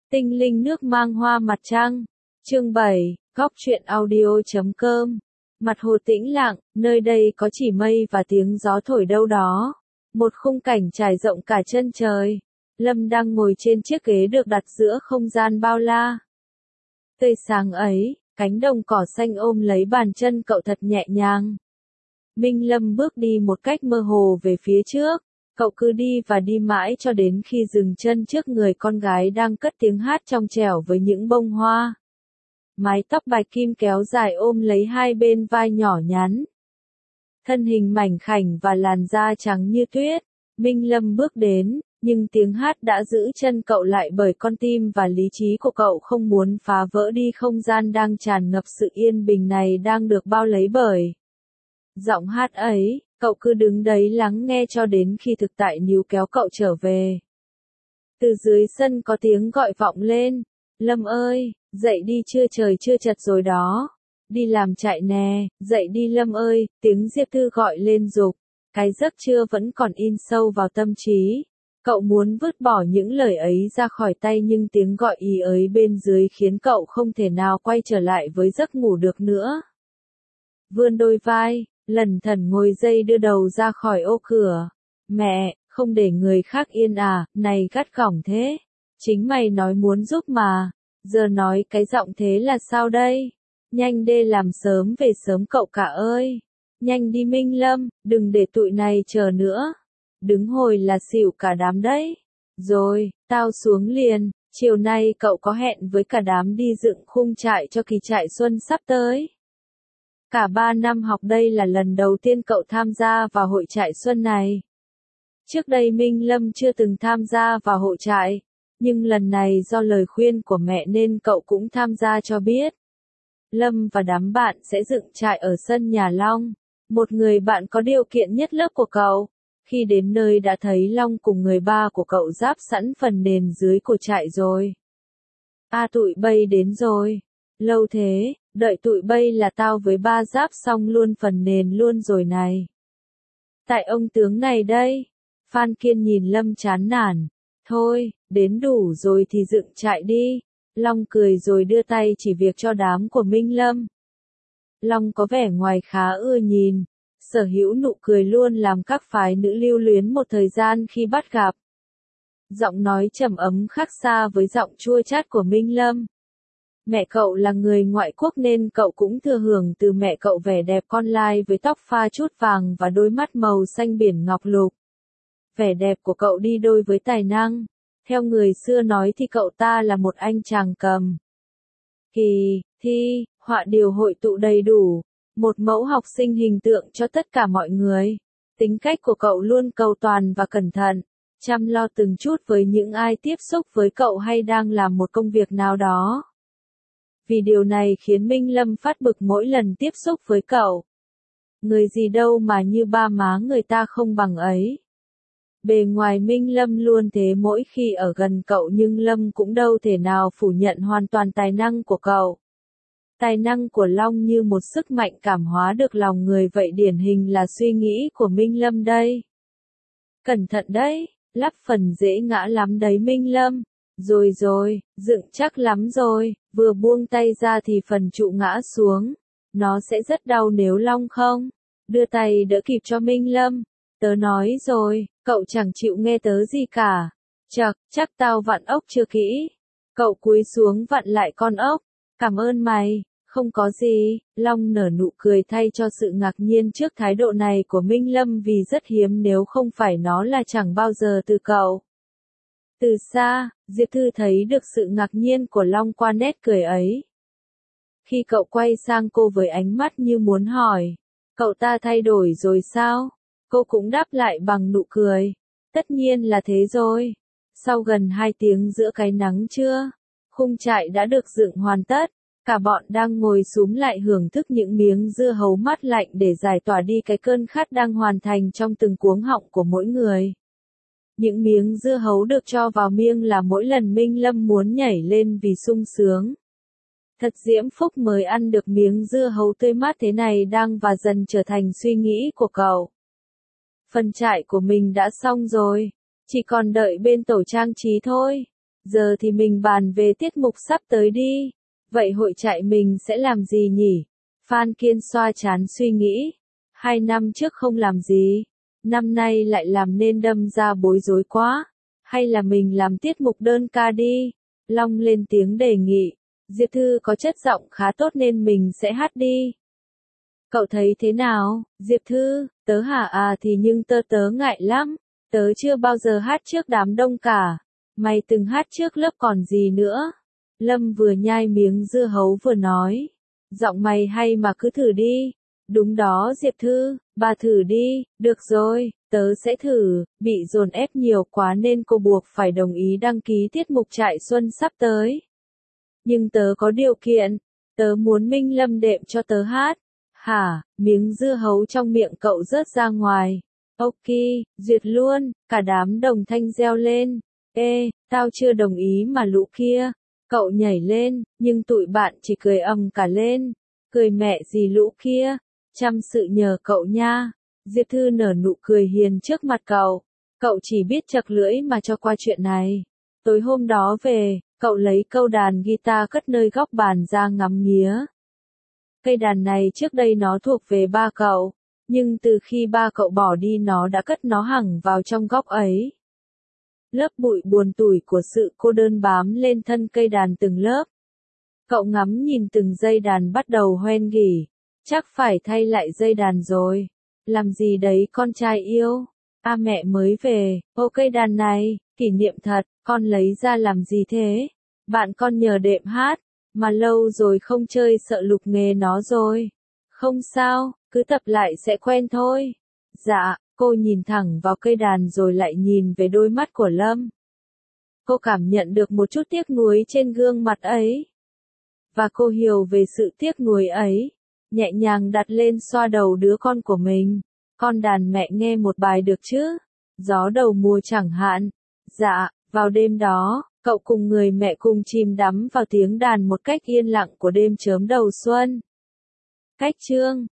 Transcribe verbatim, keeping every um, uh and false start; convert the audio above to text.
Tinh linh nước mang hoa mặt trăng. Chương bảy, góc truyện audio chấm com. Mặt hồ tĩnh lặng, nơi đây có chỉ mây và tiếng gió thổi đâu đó. Một khung cảnh trải rộng cả chân trời. Lâm đang ngồi trên chiếc ghế được đặt giữa không gian bao la. Tươi sáng ấy, cánh đồng cỏ xanh ôm lấy bàn chân cậu thật nhẹ nhàng. Minh Lâm bước đi một cách mơ hồ về phía trước. Cậu cứ đi và đi mãi cho đến khi dừng chân trước người con gái đang cất tiếng hát trong trẻo với những bông hoa. Mái tóc bạch kim kéo dài ôm lấy hai bên vai nhỏ nhắn. Thân hình mảnh khảnh và làn da trắng như tuyết. Minh Lâm bước đến, nhưng tiếng hát đã giữ chân cậu lại bởi con tim và lý trí của cậu không muốn phá vỡ đi không gian đang tràn ngập sự yên bình này đang được bao lấy bởi giọng hát ấy. Cậu cứ đứng đấy lắng nghe cho đến khi thực tại níu kéo cậu trở về. Từ dưới sân có tiếng gọi vọng lên. Lâm ơi, dậy đi chưa trời chưa chật rồi đó. Đi làm chạy nè, dậy đi Lâm ơi, tiếng Diệp Thư gọi lên giục. Cái giấc trưa vẫn còn in sâu vào tâm trí. Cậu muốn vứt bỏ những lời ấy ra khỏi tay nhưng tiếng gọi ý ấy bên dưới khiến cậu không thể nào quay trở lại với giấc ngủ được nữa. Vươn đôi vai. Lần thần ngồi dây đưa đầu ra khỏi ô cửa. Mẹ, không để người khác yên à, này gắt gỏng thế. Chính mày nói muốn giúp mà. Giờ nói cái giọng thế là sao đây? Nhanh đê làm sớm về sớm cậu cả ơi. Nhanh đi Minh Lâm, đừng để tụi này chờ nữa. Đứng hồi là xỉu cả đám đấy. Rồi, tao xuống liền. Chiều nay cậu có hẹn với cả đám đi dựng khung trại cho kỳ trại xuân sắp tới. Cả ba năm học đây là lần đầu tiên cậu tham gia vào hội trại xuân này. Trước đây Minh Lâm chưa từng tham gia vào hội trại, nhưng lần này do lời khuyên của mẹ nên cậu cũng tham gia cho biết. Lâm và đám bạn sẽ dựng trại ở sân nhà Long, một người bạn có điều kiện nhất lớp của cậu. Khi đến nơi đã thấy Long cùng người ba của cậu giáp sẵn phần nền dưới của trại rồi. À tụi bay đến rồi. Lâu thế, đợi tụi bay là tao với ba giáp xong luôn phần nền luôn rồi này. Tại ông tướng này đây. Phan Kiên nhìn Lâm chán nản. Thôi, đến đủ rồi thì dựng trại đi. Long cười rồi đưa tay chỉ việc cho đám của Minh Lâm. Long có vẻ ngoài khá ưa nhìn. Sở hữu nụ cười luôn làm các phái nữ lưu luyến một thời gian khi bắt gặp. Giọng nói trầm ấm khác xa với giọng chua chát của Minh Lâm. Mẹ cậu là người ngoại quốc nên cậu cũng thừa hưởng từ mẹ cậu vẻ đẹp con lai với tóc pha chút vàng và đôi mắt màu xanh biển ngọc lục. Vẻ đẹp của cậu đi đôi với tài năng. Theo người xưa nói thì cậu ta là một anh chàng cầm. Kỳ, thi, họa điều hội tụ đầy đủ. Một mẫu học sinh hình tượng cho tất cả mọi người. Tính cách của cậu luôn cầu toàn và cẩn thận. Chăm lo từng chút với những ai tiếp xúc với cậu hay đang làm một công việc nào đó. Vì điều này khiến Minh Lâm phát bực mỗi lần tiếp xúc với cậu. Người gì đâu mà như ba má người ta không bằng ấy. Bề ngoài Minh Lâm luôn thế mỗi khi ở gần cậu nhưng Lâm cũng đâu thể nào phủ nhận hoàn toàn tài năng của cậu. Tài năng của Long như một sức mạnh cảm hóa được lòng người vậy điển hình là suy nghĩ của Minh Lâm đây. Cẩn thận đấy, lắp phần dễ ngã lắm đấy Minh Lâm. Rồi rồi, dựng chắc lắm rồi, vừa buông tay ra thì phần trụ ngã xuống. Nó sẽ rất đau nếu Long không đưa tay đỡ kịp cho Minh Lâm. Tớ nói rồi, cậu chẳng chịu nghe tớ gì cả. Chật, chắc tao vặn ốc chưa kỹ. Cậu cúi xuống vặn lại con ốc. Cảm ơn mày, không có gì. Long nở nụ cười thay cho sự ngạc nhiên trước thái độ này của Minh Lâm vì rất hiếm nếu không phải nó là chẳng bao giờ từ cậu. Từ xa, Diệp Thư thấy được sự ngạc nhiên của Long qua nét cười ấy. Khi cậu quay sang cô với ánh mắt như muốn hỏi, cậu ta thay đổi rồi sao? Cô cũng đáp lại bằng nụ cười. Tất nhiên là thế rồi. Sau gần hai tiếng giữa cái nắng trưa, khung trại đã được dựng hoàn tất. Cả bọn đang ngồi xúm lại hưởng thức những miếng dưa hấu mát lạnh để giải tỏa đi cái cơn khát đang hoàn thành trong từng cuống họng của mỗi người. Những miếng dưa hấu được cho vào miệng là mỗi lần Minh Lâm muốn nhảy lên vì sung sướng. Thật diễm phúc mới ăn được miếng dưa hấu tươi mát thế này đang và dần trở thành suy nghĩ của cậu. Phần trại của mình đã xong rồi, chỉ còn đợi bên tổ trang trí thôi. Giờ thì mình bàn về tiết mục sắp tới đi. Vậy hội trại mình sẽ làm gì nhỉ? Phan Kiên xoa trán suy nghĩ. Hai năm trước không làm gì. Năm nay lại làm nên đâm ra bối rối quá. Hay là mình làm tiết mục đơn ca đi? Long lên tiếng đề nghị. Diệp Thư có chất giọng khá tốt nên mình sẽ hát đi. Cậu thấy thế nào? Diệp Thư, tớ hả à thì nhưng tớ tớ ngại lắm. Tớ chưa bao giờ hát trước đám đông cả. Mày từng hát trước lớp còn gì nữa? Lâm vừa nhai miếng dưa hấu vừa nói. Giọng mày hay mà cứ thử đi. Đúng đó Diệp Thư, bà thử đi. Được rồi, tớ sẽ thử. Bị dồn ép nhiều quá nên cô buộc phải đồng ý đăng ký tiết mục trại xuân sắp tới. Nhưng tớ có điều kiện. Tớ muốn Minh Lâm đệm cho tớ hát. Hả, miếng dưa hấu trong miệng cậu rớt ra ngoài. Ok, duyệt luôn, cả đám đồng thanh reo lên. Ê, tao chưa đồng ý mà lũ kia. Cậu nhảy lên, nhưng tụi bạn chỉ cười ầm cả lên. Cười mẹ gì lũ kia, chăm sự nhờ cậu nha. Diệp Thư nở nụ cười hiền trước mặt cậu. Cậu chỉ biết chật lưỡi mà cho qua chuyện này. Tối hôm đó về, cậu lấy câu đàn guitar cất nơi góc bàn ra ngắm nghía. Cây đàn này trước đây nó thuộc về ba cậu, nhưng từ khi ba cậu bỏ đi nó đã cất nó hẳn vào trong góc ấy. Lớp bụi buồn tủi của sự cô đơn bám lên thân cây đàn từng lớp. Cậu ngắm nhìn từng dây đàn bắt đầu hoen ghỉ. Chắc phải thay lại dây đàn rồi. Làm gì đấy con trai yêu? A mẹ mới về, ô cây đàn này, kỷ niệm thật, con lấy ra làm gì thế? Bạn con nhờ đệm hát, mà lâu rồi không chơi sợ lục nghề nó rồi. Không sao, cứ tập lại sẽ quen thôi. Dạ, cô nhìn thẳng vào cây đàn rồi lại nhìn về đôi mắt của Lâm. Cô cảm nhận được một chút tiếc nuối trên gương mặt ấy. Và cô hiểu về sự tiếc nuối ấy. Nhẹ nhàng đặt lên xoa đầu đứa con của mình. Con đàn mẹ nghe một bài được chứ? Gió đầu mùa chẳng hạn. Dạ, vào đêm đó, cậu cùng người mẹ cùng chìm đắm vào tiếng đàn một cách yên lặng của đêm chớm đầu xuân. Cách chương